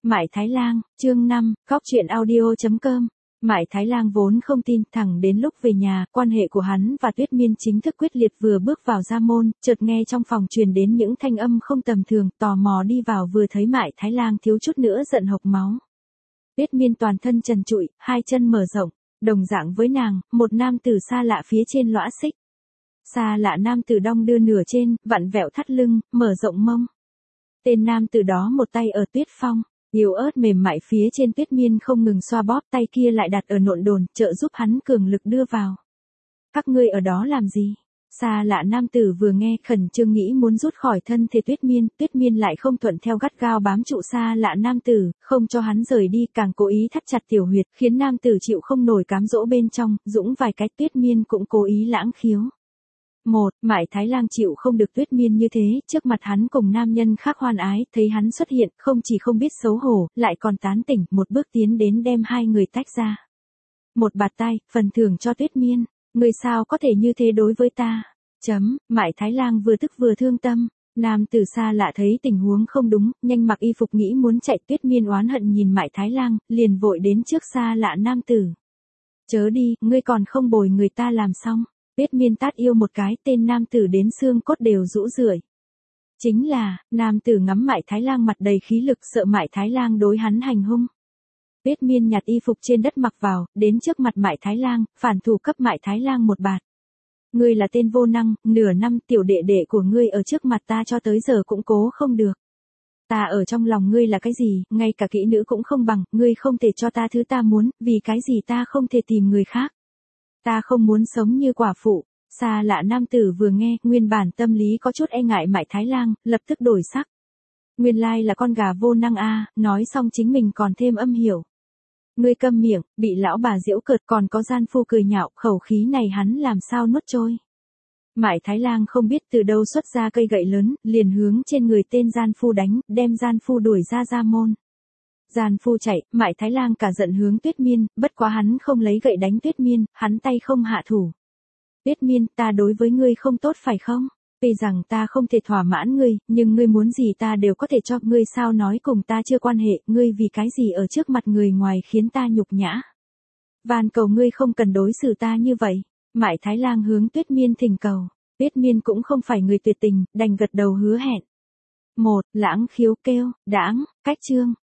Mại Thái Lang, chương 5, góc truyện audio.com. Mại Thái Lang vốn không tin, thẳng đến lúc về nhà, quan hệ của hắn và Tuyết Miên chính thức quyết liệt, vừa bước vào gia môn, chợt nghe trong phòng truyền đến những thanh âm không tầm thường, tò mò đi vào vừa thấy Mại Thái Lang thiếu chút nữa giận hộc máu. Tuyết Miên toàn thân trần trụi, hai chân mở rộng, đồng dạng với nàng, một nam tử xa lạ phía trên lõa xích. Xa lạ nam tử đong đưa nửa trên, vặn vẹo thắt lưng, mở rộng mông. Tên nam tử đó một tay ở Tuyết Phong, yếu ớt mềm mại phía trên Tuyết Miên không ngừng xoa bóp, tay kia lại đặt ở nộn đồn, trợ giúp hắn cường lực đưa vào. Các ngươi ở đó làm gì? Xa lạ nam tử vừa nghe, khẩn trương nghĩ muốn rút khỏi thân thể Tuyết Miên lại không thuận theo, gắt gao bám trụ xa lạ nam tử, không cho hắn rời đi, càng cố ý thắt chặt tiểu huyệt, khiến nam tử chịu không nổi cám dỗ bên trong, dũng vài cái. Tuyết Miên cũng cố ý lãng khiếu. Mại Thái Lang chịu không được Tuyết Miên như thế, trước mặt hắn cùng nam nhân khác hoan ái, thấy hắn xuất hiện, không chỉ không biết xấu hổ, lại còn tán tỉnh, một bước tiến đến đem hai người tách ra. Một bạt tai, phần thưởng cho Tuyết Miên, người sao có thể như thế đối với ta? Mại Thái Lang vừa tức vừa thương tâm. Nam tử xa lạ thấy tình huống không đúng, nhanh mặc y phục nghĩ muốn chạy. Tuyết Miên oán hận nhìn Mại Thái Lang, liền vội đến trước xa lạ nam tử. Chớ đi, ngươi còn không bồi người ta làm xong. Tuyết Miên tát yêu một cái, tên nam tử đến xương cốt đều rũ rượi. Chính là, nam tử ngắm Mại Thái Lang mặt đầy khí lực, sợ Mại Thái Lang đối hắn hành hung. Tuyết Miên nhặt y phục trên đất mặc vào, đến trước mặt Mại Thái Lang, phản thủ cấp Mại Thái Lang một bạt. Ngươi là tên vô năng, nửa năm tiểu đệ đệ của ngươi ở trước mặt ta cho tới giờ cũng cố không được. Ta ở trong lòng ngươi là cái gì, ngay cả kỹ nữ cũng không bằng, ngươi không thể cho ta thứ ta muốn, vì cái gì ta không thể tìm người khác. Ta không muốn sống như quả phụ. Xa lạ nam tử vừa nghe, nguyên bản tâm lý có chút e ngại Mại Thái Lang, lập tức đổi sắc. Nguyên lai là con gà vô năng a, nói xong chính mình còn thêm âm hiểu. Ngươi câm miệng, bị lão bà giễu cợt, còn có gian phu cười nhạo, khẩu khí này hắn làm sao nuốt trôi. Mại Thái Lang không biết từ đâu xuất ra cây gậy lớn, liền hướng trên người tên gian phu đánh, đem gian phu đuổi ra gia môn. Gian phu chạy, Mại Thái Lang cả giận hướng Tuyết Miên, bất quá hắn không lấy gậy đánh Tuyết Miên, hắn tay không hạ thủ. Tuyết Miên, ta đối với ngươi không tốt phải không? Tuy rằng ta không thể thỏa mãn ngươi, nhưng ngươi muốn gì ta đều có thể cho. Ngươi sao nói cùng ta chưa quan hệ, ngươi vì cái gì ở trước mặt người ngoài khiến ta nhục nhã. Van cầu ngươi không cần đối xử ta như vậy. Mại Thái Lang hướng Tuyết Miên thỉnh cầu. Tuyết Miên cũng không phải người tuyệt tình, đành gật đầu hứa hẹn. Lãng khiếu kêu, đãng, cách chương.